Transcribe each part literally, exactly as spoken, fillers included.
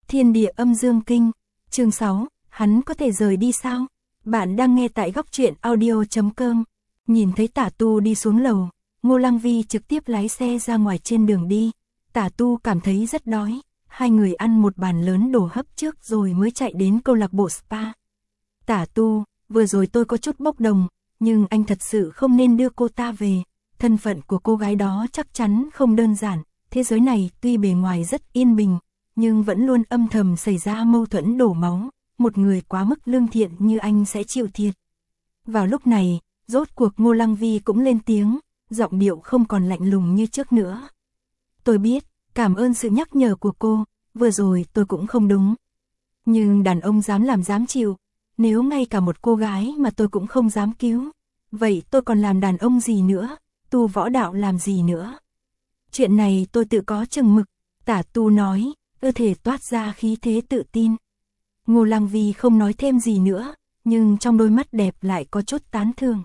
Thiên địa âm dương kinh, chương sáu, hắn có thể rời đi sao? Bạn đang nghe tại góc truyện audio.com. Nhìn thấy Tả Tu đi xuống lầu, Ngô Lăng Vi trực tiếp lái xe ra ngoài trên đường đi. Tả Tu cảm thấy rất đói, hai người ăn một bàn lớn đồ hấp trước rồi mới chạy đến câu lạc bộ spa. Tả Tu, vừa rồi tôi có chút bốc đồng, nhưng anh thật sự không nên đưa cô ta về. Thân phận của cô gái đó chắc chắn không đơn giản, thế giới này tuy bề ngoài rất yên bình, nhưng vẫn luôn âm thầm xảy ra mâu thuẫn đổ máu, một người quá mức lương thiện như anh sẽ chịu thiệt. Vào lúc này, rốt cuộc Ngô Lăng Vi cũng lên tiếng, giọng điệu không còn lạnh lùng như trước nữa. Tôi biết, cảm ơn sự nhắc nhở của cô, vừa rồi tôi cũng không đúng. Nhưng đàn ông dám làm dám chịu, nếu ngay cả một cô gái mà tôi cũng không dám cứu, vậy tôi còn làm đàn ông gì nữa, tu võ đạo làm gì nữa. Chuyện này tôi tự có chừng mực, Tả Tu nói, cơ thể toát ra khí thế tự tin. Ngô Lăng Vi không nói thêm gì nữa, nhưng trong đôi mắt đẹp lại có chút tán thưởng.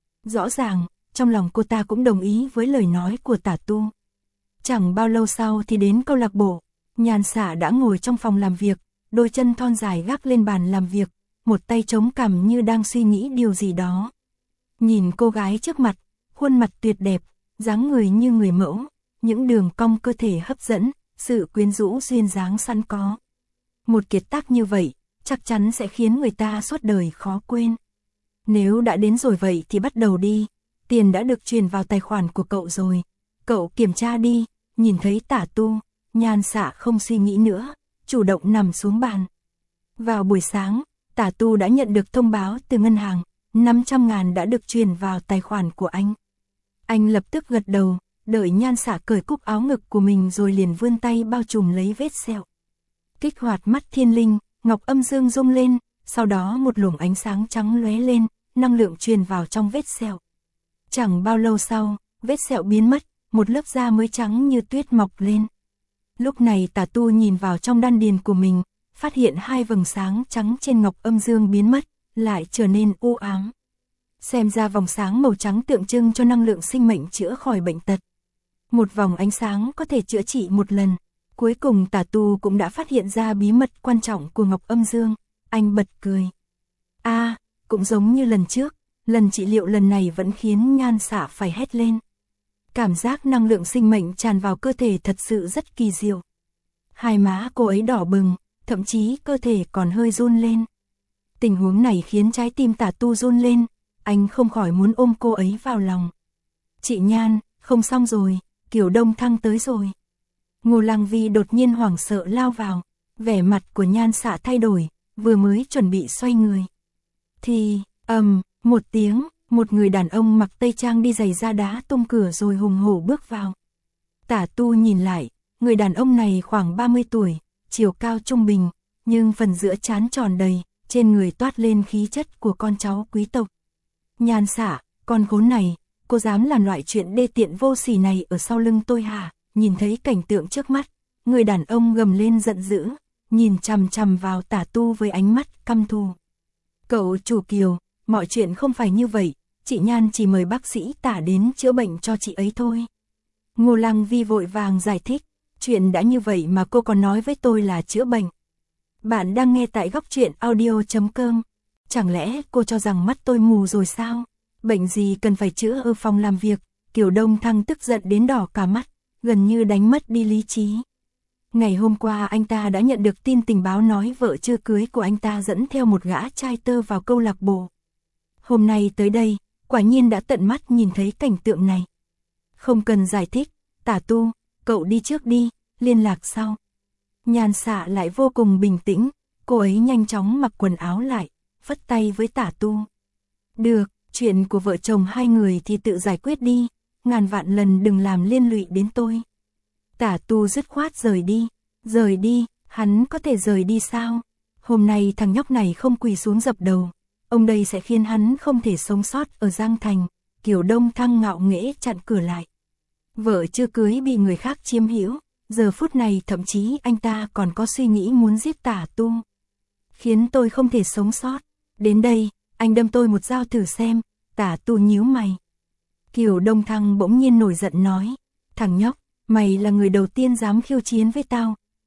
Rõ ràng, trong lòng cô ta cũng đồng ý với lời nói của Tả Tu. Chẳng bao lâu sau thì đến câu lạc bộ, Nhan Xả đã ngồi trong phòng làm việc, đôi chân thon dài gác lên bàn làm việc, một tay chống cằm như đang suy nghĩ điều gì đó. Nhìn cô gái trước mặt, khuôn mặt tuyệt đẹp, dáng người như người mẫu, những đường cong cơ thể hấp dẫn, sự quyến rũ duyên dáng sẵn có. Một kiệt tác như vậy, chắc chắn sẽ khiến người ta suốt đời khó quên. Nếu đã đến rồi vậy thì bắt đầu đi, tiền đã được truyền vào tài khoản của cậu rồi. Cậu kiểm tra đi, nhìn thấy Tả Tu, Nhan Xả không suy nghĩ nữa, chủ động nằm xuống bàn. Vào buổi sáng, Tả Tu đã nhận được thông báo từ ngân hàng, năm trăm ngàn đã được truyền vào tài khoản của anh. Anh lập tức gật đầu, đợi Nhan Xả cởi cúc áo ngực của mình rồi liền vươn tay bao trùm lấy vết sẹo. Kích hoạt mắt thiên linh, ngọc âm dương rung lên, sau đó một luồng ánh sáng trắng lóe lên, năng lượng truyền vào trong vết sẹo. Chẳng bao lâu sau, vết sẹo biến mất, một lớp da mới trắng như tuyết mọc lên. Lúc này Tả Tu nhìn vào trong đan điền của mình, phát hiện hai vầng sáng trắng trên ngọc âm dương biến mất, lại trở nên u ám. Xem ra vòng sáng màu trắng tượng trưng cho năng lượng sinh mệnh chữa khỏi bệnh tật. Một vòng ánh sáng có thể chữa trị một lần. Cuối cùng Tả Tu cũng đã phát hiện ra bí mật quan trọng của ngọc âm dương. Anh bật cười. A, à, cũng giống như lần trước, lần trị liệu lần này vẫn khiến Nhan Xả phải hét lên. Cảm giác năng lượng sinh mệnh tràn vào cơ thể thật sự rất kỳ diệu. Hai má cô ấy đỏ bừng, thậm chí cơ thể còn hơi run lên. Tình huống này khiến trái tim Tả Tu run lên, anh không khỏi muốn ôm cô ấy vào lòng. Chị Nhan, không xong rồi, Kiều Đông Thăng tới rồi. Ngô Lăng Vi đột nhiên hoảng sợ lao vào, vẻ mặt của Nhan Xả thay đổi, vừa mới chuẩn bị xoay người. Thì, ầm, um, một tiếng, một người đàn ông mặc tây trang đi giày da đá tung cửa rồi hùng hổ bước vào. Tả Tu nhìn lại, người đàn ông này khoảng ba mươi tuổi, chiều cao trung bình, nhưng phần giữa trán tròn đầy, trên người toát lên khí chất của con cháu quý tộc. Nhan Xả, con khốn này, cô dám làm loại chuyện đê tiện vô sỉ này ở sau lưng tôi hả? Nhìn thấy cảnh tượng trước mắt, người đàn ông gầm lên giận dữ, nhìn chằm chằm vào Tả Tu với ánh mắt căm thù. Cậu chủ Kiều, mọi chuyện không phải như vậy, chị Nhan chỉ mời bác sĩ Tả đến chữa bệnh cho chị ấy thôi. Ngô Lăng Vi vội vàng giải thích, chuyện đã như vậy mà cô còn nói với tôi là chữa bệnh. Bạn đang nghe tại góc truyện audio.com. Chẳng lẽ cô cho rằng mắt tôi mù rồi sao? Bệnh gì cần phải chữa ở phòng làm việc? Kiều Đông Thăng tức giận đến đỏ cả mắt, gần như đánh mất đi lý trí. Ngày hôm qua anh ta đã nhận được tin tình báo nói vợ chưa cưới của anh ta dẫn theo một gã trai tơ vào câu lạc bộ. Hôm nay tới đây, quả nhiên đã tận mắt nhìn thấy cảnh tượng này. Không cần giải thích, Tả Tu, cậu đi trước đi, liên lạc sau. Nhan Xả lại vô cùng bình tĩnh, cô ấy nhanh chóng mặc quần áo lại, phất tay với Tả Tu. Được, chuyện của vợ chồng hai người thì tự giải quyết đi, ngàn vạn lần đừng làm liên lụy đến tôi. Tả Tu dứt khoát rời đi, rời đi, hắn có thể rời đi sao? Hôm nay thằng nhóc này không quỳ xuống dập đầu, ông đây sẽ khiến hắn không thể sống sót ở Giang Thành. Kiều Đông Thăng ngạo nghễ chặn cửa lại. Vợ chưa cưới bị người khác chiếm hữu, giờ phút này thậm chí anh ta còn có suy nghĩ muốn giết Tả Tu. Khiến tôi không thể sống sót, đến đây, anh đâm tôi một dao thử xem. Tả Tu nhíu mày. Kiều Đông Thăng bỗng nhiên nổi giận nói, thằng nhóc, mày là người đầu tiên dám khiêu chiến với tao,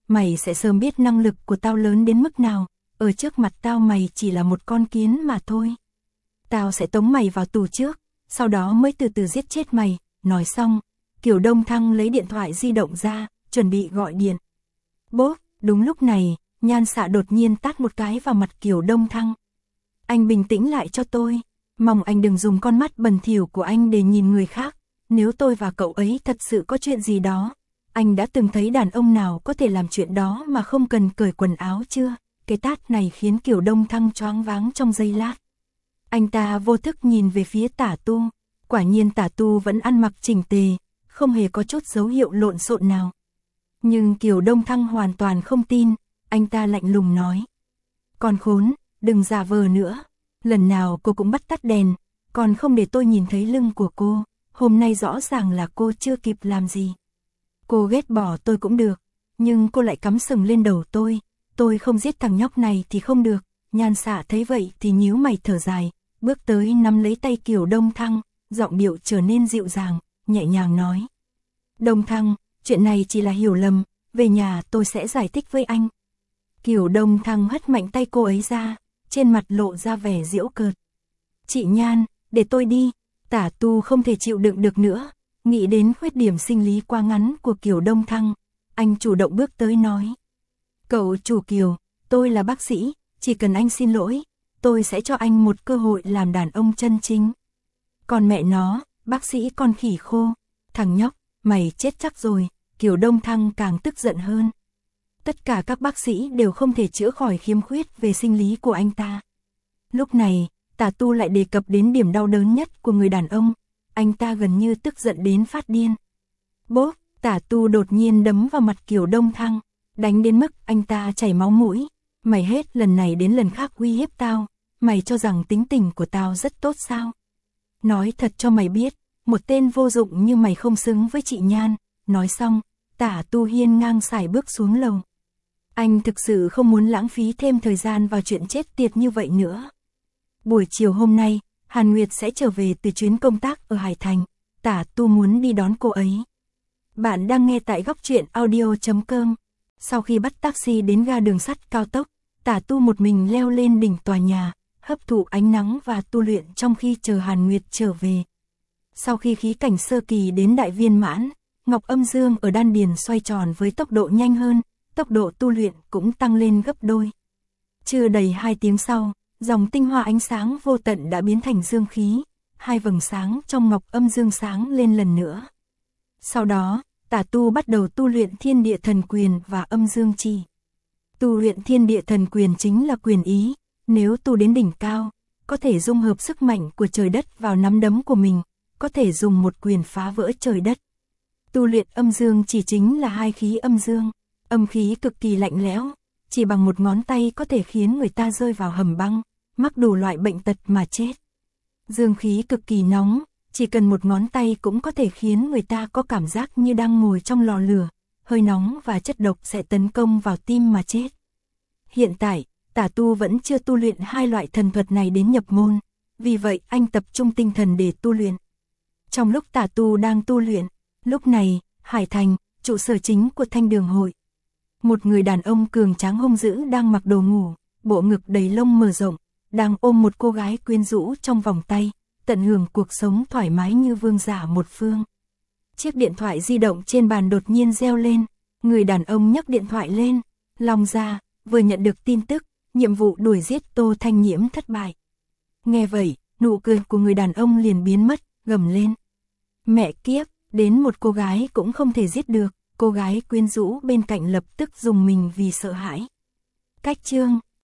mày sẽ sớm biết năng lực của tao lớn đến mức nào, ở trước mặt tao mày chỉ là một con kiến mà thôi. Tao sẽ tống mày vào tù trước, sau đó mới từ từ giết chết mày. Nói xong, Kiều Đông Thăng lấy điện thoại di động ra, chuẩn bị gọi điện. Bốp, đúng lúc này, Nhan Xạ đột nhiên tát một cái vào mặt Kiều Đông Thăng. Anh bình tĩnh lại cho tôi, mong anh đừng dùng con mắt bẩn thỉu của anh để nhìn người khác. Nếu tôi và cậu ấy thật sự có chuyện gì đó, anh đã từng thấy đàn ông nào có thể làm chuyện đó mà không cần cởi quần áo chưa? Cái tát này khiến Kiều Đông Thăng choáng váng trong giây lát. Anh ta vô thức nhìn về phía Tả Tu, quả nhiên Tả Tu vẫn ăn mặc chỉnh tề, không hề có chút dấu hiệu lộn xộn nào. Nhưng Kiều Đông Thăng hoàn toàn không tin, anh ta lạnh lùng nói. Con khốn, đừng giả vờ nữa, lần nào cô cũng bắt tắt đèn, còn không để tôi nhìn thấy lưng của cô, hôm nay rõ ràng là cô chưa kịp làm gì. Cô ghét bỏ tôi cũng được, nhưng cô lại cắm sừng lên đầu tôi, tôi không giết thằng nhóc này thì không được. Nhan Xạ thấy vậy thì nhíu mày thở dài, bước tới nắm lấy tay Kiều Đông Thăng, giọng điệu trở nên dịu dàng, nhẹ nhàng nói. Đông Thăng, chuyện này chỉ là hiểu lầm, về nhà tôi sẽ giải thích với anh. Kiều Đông Thăng hất mạnh tay cô ấy ra, trên mặt lộ ra vẻ giễu cợt. Chị Nhan, để tôi đi. Tả Tu không thể chịu đựng được nữa, nghĩ đến khuyết điểm sinh lý quá ngắn của Kiều Đông Thăng, anh chủ động bước tới nói. Cậu chủ Kiều, tôi là bác sĩ, chỉ cần anh xin lỗi, tôi sẽ cho anh một cơ hội làm đàn ông chân chính. Còn mẹ nó, bác sĩ con khỉ khô, thằng nhóc, mày chết chắc rồi. Kiều Đông Thăng càng tức giận hơn. Tất cả các bác sĩ đều không thể chữa khỏi khiếm khuyết về sinh lý của anh ta. Lúc này, Tả Tu lại đề cập đến điểm đau đớn nhất của người đàn ông, anh ta gần như tức giận đến phát điên. Bốp, Tả Tu đột nhiên đấm vào mặt Kiều Đông Thăng, đánh đến mức anh ta chảy máu mũi. Mày hết lần này đến lần khác uy hiếp tao, mày cho rằng tính tình của tao rất tốt sao? Nói thật cho mày biết, một tên vô dụng như mày không xứng với chị Nhan. Nói xong, Tả Tu hiên ngang sải bước xuống lầu. Anh thực sự không muốn lãng phí thêm thời gian vào chuyện chết tiệt như vậy nữa. Buổi chiều hôm nay, Hàn Nguyệt sẽ trở về từ chuyến công tác ở Hải Thành, Tả Tu muốn đi đón cô ấy. Bạn đang nghe tại góc truyện audio chấm com. Sau khi bắt taxi đến ga đường sắt cao tốc, Tả Tu một mình leo lên đỉnh tòa nhà, hấp thụ ánh nắng và tu luyện trong khi chờ Hàn Nguyệt trở về. Sau khi khí cảnh sơ kỳ đến đại viên mãn, Ngọc Âm Dương ở đan điền xoay tròn với tốc độ nhanh hơn, tốc độ tu luyện cũng tăng lên gấp đôi. Chưa đầy hai tiếng sau, dòng tinh hoa ánh sáng vô tận đã biến thành dương khí, hai vầng sáng trong Ngọc Âm Dương sáng lên lần nữa. Sau đó, Tả Tu bắt đầu tu luyện Thiên Địa Thần Quyền và Âm Dương Chỉ. Tu luyện Thiên Địa Thần Quyền chính là quyền ý, nếu tu đến đỉnh cao, có thể dung hợp sức mạnh của trời đất vào nắm đấm của mình, có thể dùng một quyền phá vỡ trời đất. Tu luyện Âm Dương Chỉ chính là hai khí âm dương, âm khí cực kỳ lạnh lẽo, chỉ bằng một ngón tay có thể khiến người ta rơi vào hầm băng, mắc đủ loại bệnh tật mà chết. Dương khí cực kỳ nóng, chỉ cần một ngón tay cũng có thể khiến người ta có cảm giác như đang ngồi trong lò lửa, hơi nóng và chất độc sẽ tấn công vào tim mà chết. Hiện tại, Tả Tu vẫn chưa tu luyện hai loại thần thuật này đến nhập môn, vì vậy anh tập trung tinh thần để tu luyện. Trong lúc Tả Tu đang tu luyện, lúc này, Hải Thành, trụ sở chính của Thanh Đường Hội. Một người đàn ông cường tráng hung dữ đang mặc đồ ngủ, bộ ngực đầy lông mở rộng, đang ôm một cô gái quyến rũ trong vòng tay, tận hưởng cuộc sống thoải mái như vương giả một phương. Chiếc điện thoại di động trên bàn đột nhiên reo lên, người đàn ông nhấc điện thoại lên, lòng ra, vừa nhận được tin tức, nhiệm vụ đuổi giết Tô Thanh Nhiễm thất bại. Nghe vậy, nụ cười của người đàn ông liền biến mất, gầm lên. Mẹ kiếp, đến một cô gái cũng không thể giết được, cô gái quyến rũ bên cạnh lập tức dùng mình vì sợ hãi. Cách chương